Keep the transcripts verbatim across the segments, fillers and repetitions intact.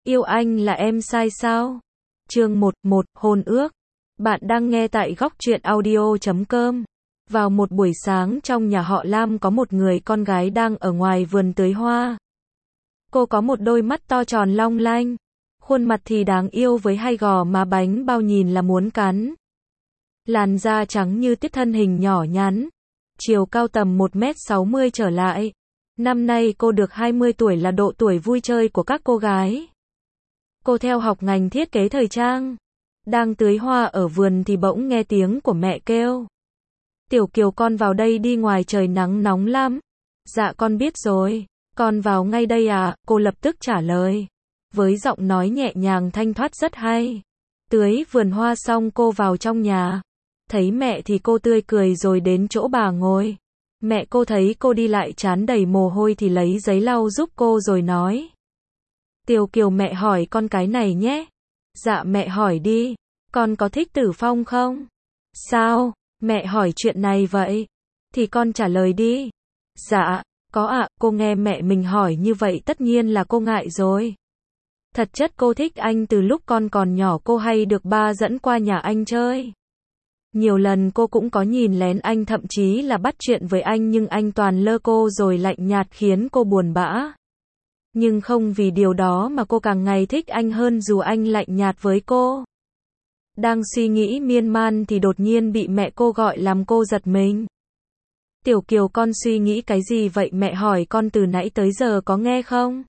Yêu anh là em sai sao? Chương một, một, hôn ước. Bạn đang nghe tại góc truyện audio chấm com. Vào một buổi sáng trong nhà họ Lam có một người con gái đang ở ngoài vườn tưới hoa. Cô có một đôi mắt to tròn long lanh. Khuôn mặt thì đáng yêu với hai gò má bánh bao nhìn là muốn cắn. Làn da trắng như tuyết, thân hình nhỏ nhắn. Chiều cao tầm một mét sáu mươi trở lại. Năm nay cô được hai mươi tuổi, là độ tuổi vui chơi của các cô gái. Cô theo học ngành thiết kế thời trang. Đang tưới hoa ở vườn thì bỗng nghe tiếng của mẹ kêu. Tiểu Kiều, con vào đây đi, ngoài trời nắng nóng lắm. Dạ con biết rồi, con vào ngay đây à, cô lập tức trả lời. Với giọng nói nhẹ nhàng thanh thoát rất hay. Tưới vườn hoa xong cô vào trong nhà. Thấy mẹ thì cô tươi cười rồi đến chỗ bà ngồi. Mẹ cô thấy cô đi lại trán đầy mồ hôi thì lấy giấy lau giúp cô rồi nói. Tiểu Kiều, mẹ hỏi con cái này nhé. Dạ mẹ hỏi đi, con có thích Tử Phong không? Sao, mẹ hỏi chuyện này vậy? Thì con trả lời đi. Dạ, có ạ, cô nghe mẹ mình hỏi như vậy tất nhiên là cô ngại rồi. Thật chất cô thích anh từ lúc con còn nhỏ, cô hay được ba dẫn qua nhà anh chơi. Nhiều lần cô cũng có nhìn lén anh, thậm chí là bắt chuyện với anh, nhưng anh toàn lơ cô rồi lạnh nhạt khiến cô buồn bã. Nhưng không vì điều đó mà cô càng ngày thích anh hơn dù anh lạnh nhạt với cô. Đang suy nghĩ miên man thì đột nhiên bị mẹ cô gọi làm cô giật mình. Tiểu Kiều, con suy nghĩ cái gì vậy? Mẹ hỏi con từ nãy tới giờ có nghe không?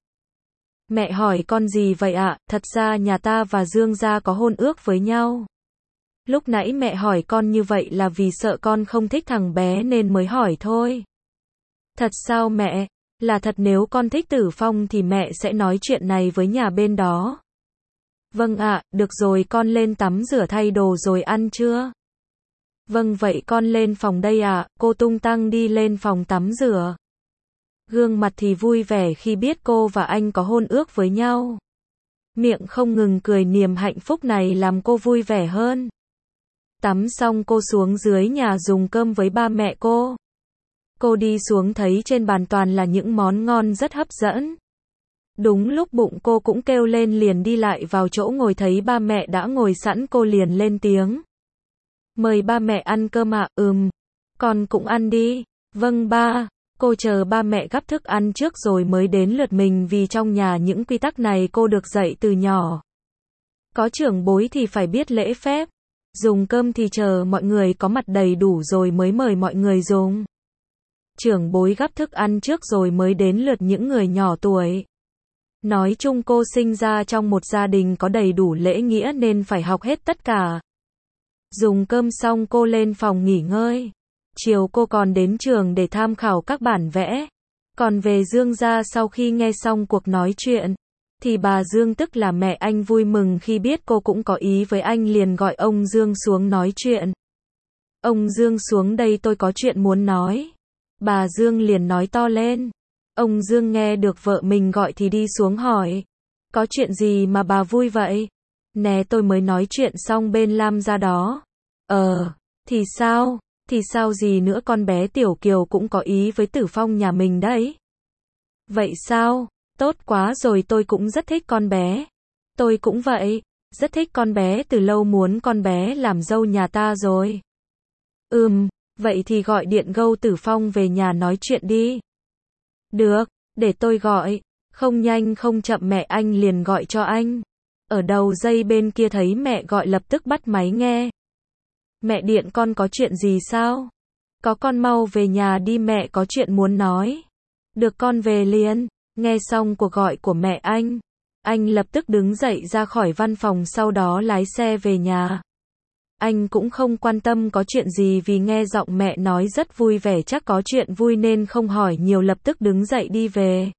Mẹ hỏi con gì vậy ạ? Thật ra nhà ta và Dương gia có hôn ước với nhau. Lúc nãy mẹ hỏi con như vậy là vì sợ con không thích thằng bé nên mới hỏi thôi. Thật sao mẹ? Là thật, nếu con thích Tử Phong thì mẹ sẽ nói chuyện này với nhà bên đó. Vâng ạ, được rồi, con lên tắm rửa thay đồ rồi ăn chưa? Vâng, vậy con lên phòng đây ạ. Cô tung tăng đi lên phòng tắm rửa. Gương mặt thì vui vẻ khi biết cô và anh có hôn ước với nhau. Miệng không ngừng cười, niềm hạnh phúc này làm cô vui vẻ hơn. Tắm xong cô xuống dưới nhà dùng cơm với ba mẹ cô. Cô đi xuống thấy trên bàn toàn là những món ngon rất hấp dẫn. Đúng lúc bụng cô cũng kêu lên, liền đi lại vào chỗ ngồi, thấy ba mẹ đã ngồi sẵn, cô liền lên tiếng. Mời ba mẹ ăn cơm ạ. Ừm, con cũng ăn đi. Vâng ba. Cô chờ ba mẹ gắp thức ăn trước rồi mới đến lượt mình, vì trong nhà những quy tắc này cô được dạy từ nhỏ. Có trưởng bối thì phải biết lễ phép. Dùng cơm thì chờ mọi người có mặt đầy đủ rồi mới mời mọi người dùng. Trưởng bối gắp thức ăn trước rồi mới đến lượt những người nhỏ tuổi. Nói chung cô sinh ra trong một gia đình có đầy đủ lễ nghĩa nên phải học hết tất cả. Dùng cơm xong cô lên phòng nghỉ ngơi. Chiều cô còn đến trường để tham khảo các bản vẽ. Còn về Dương gia, sau khi nghe xong cuộc nói chuyện, thì bà Dương, tức là mẹ anh, vui mừng khi biết cô cũng có ý với anh, liền gọi ông Dương xuống nói chuyện. Ông Dương, xuống đây, tôi có chuyện muốn nói. Bà Dương liền nói to lên. Ông Dương nghe được vợ mình gọi thì đi xuống hỏi. Có chuyện gì mà bà vui vậy? Nè, tôi mới nói chuyện xong bên Lam gia đó. Ờ, thì sao? Thì sao gì nữa, con bé Tiểu Kiều cũng có ý với Tử Phong nhà mình đấy. Vậy sao? Tốt quá rồi, tôi cũng rất thích con bé. Tôi cũng vậy, rất thích con bé, từ lâu muốn con bé làm dâu nhà ta rồi. Ừm, vậy thì gọi điện gâu Tử Phong về nhà nói chuyện đi. Được, để tôi gọi. Không nhanh không chậm mẹ anh liền gọi cho anh. Ở đầu dây bên kia thấy mẹ gọi lập tức bắt máy nghe. Mẹ điện, con có chuyện gì sao? Có, con mau về nhà đi, mẹ có chuyện muốn nói. Được, con về liền. Nghe xong cuộc gọi của mẹ anh, anh lập tức đứng dậy ra khỏi văn phòng, sau đó lái xe về nhà. Anh cũng không quan tâm có chuyện gì vì nghe giọng mẹ nói rất vui vẻ, chắc có chuyện vui nên không hỏi nhiều, lập tức đứng dậy đi về.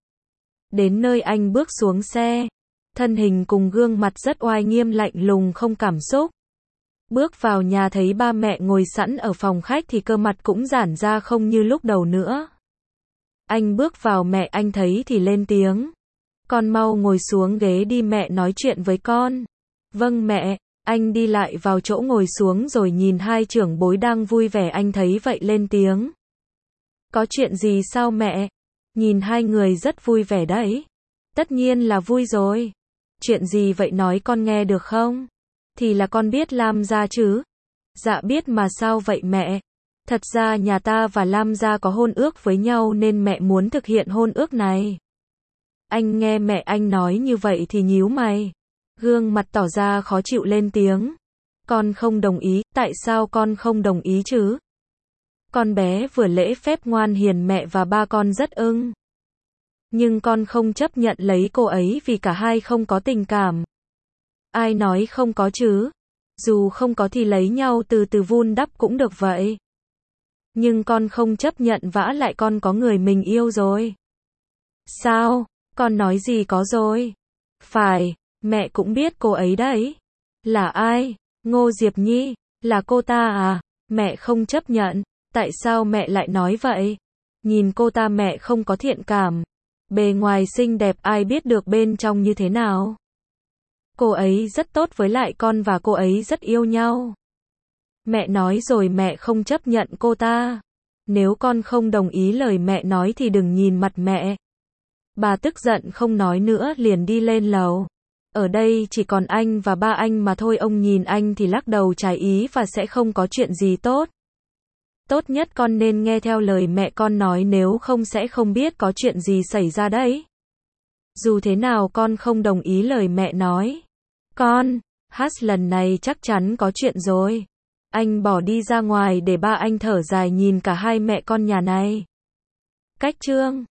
Đến nơi anh bước xuống xe, thân hình cùng gương mặt rất oai nghiêm lạnh lùng không cảm xúc. Bước vào nhà thấy ba mẹ ngồi sẵn ở phòng khách thì cơ mặt cũng giãn ra không như lúc đầu nữa. Anh bước vào, mẹ anh thấy thì lên tiếng. Con mau ngồi xuống ghế đi, mẹ nói chuyện với con. Vâng mẹ. Anh đi lại vào chỗ ngồi xuống rồi nhìn hai trưởng bối đang vui vẻ, anh thấy vậy lên tiếng. Có chuyện gì sao mẹ? Nhìn hai người rất vui vẻ đấy. Tất nhiên là vui rồi. Chuyện gì vậy nói con nghe được không? Thì là con biết Lam gia chứ? Dạ biết mà sao vậy mẹ? Thật ra nhà ta và Lam gia có hôn ước với nhau nên mẹ muốn thực hiện hôn ước này. Anh nghe mẹ anh nói như vậy thì nhíu mày. Gương mặt tỏ ra khó chịu lên tiếng. Con không đồng ý, tại sao con không đồng ý chứ? Con bé vừa lễ phép ngoan hiền mẹ và ba con rất ưng. Nhưng con không chấp nhận lấy cô ấy vì cả hai không có tình cảm. Ai nói không có chứ? Dù không có thì lấy nhau từ từ vun đắp cũng được vậy. Nhưng con không chấp nhận vả lại con có người mình yêu rồi. Sao? Con nói gì có rồi? Phải, mẹ cũng biết cô ấy đấy. Là ai? Ngô Diệp Nhi, là cô ta à? Mẹ không chấp nhận. Tại sao mẹ lại nói vậy? Nhìn cô ta mẹ không có thiện cảm. Bề ngoài xinh đẹp ai biết được bên trong như thế nào. Cô ấy rất tốt với lại con và cô ấy rất yêu nhau. Mẹ nói rồi mẹ không chấp nhận cô ta. Nếu con không đồng ý lời mẹ nói thì đừng nhìn mặt mẹ. Bà tức giận không nói nữa liền đi lên lầu. Ở đây chỉ còn anh và ba anh mà thôi, ông nhìn anh thì lắc đầu trái ý và sẽ không có chuyện gì tốt. Tốt nhất con nên nghe theo lời mẹ con nói, nếu không sẽ không biết có chuyện gì xảy ra đấy. Dù thế nào con không đồng ý lời mẹ nói. Con, hát lần này chắc chắn có chuyện rồi. Anh bỏ đi ra ngoài để ba anh thở dài nhìn cả hai mẹ con nhà này. Cách chương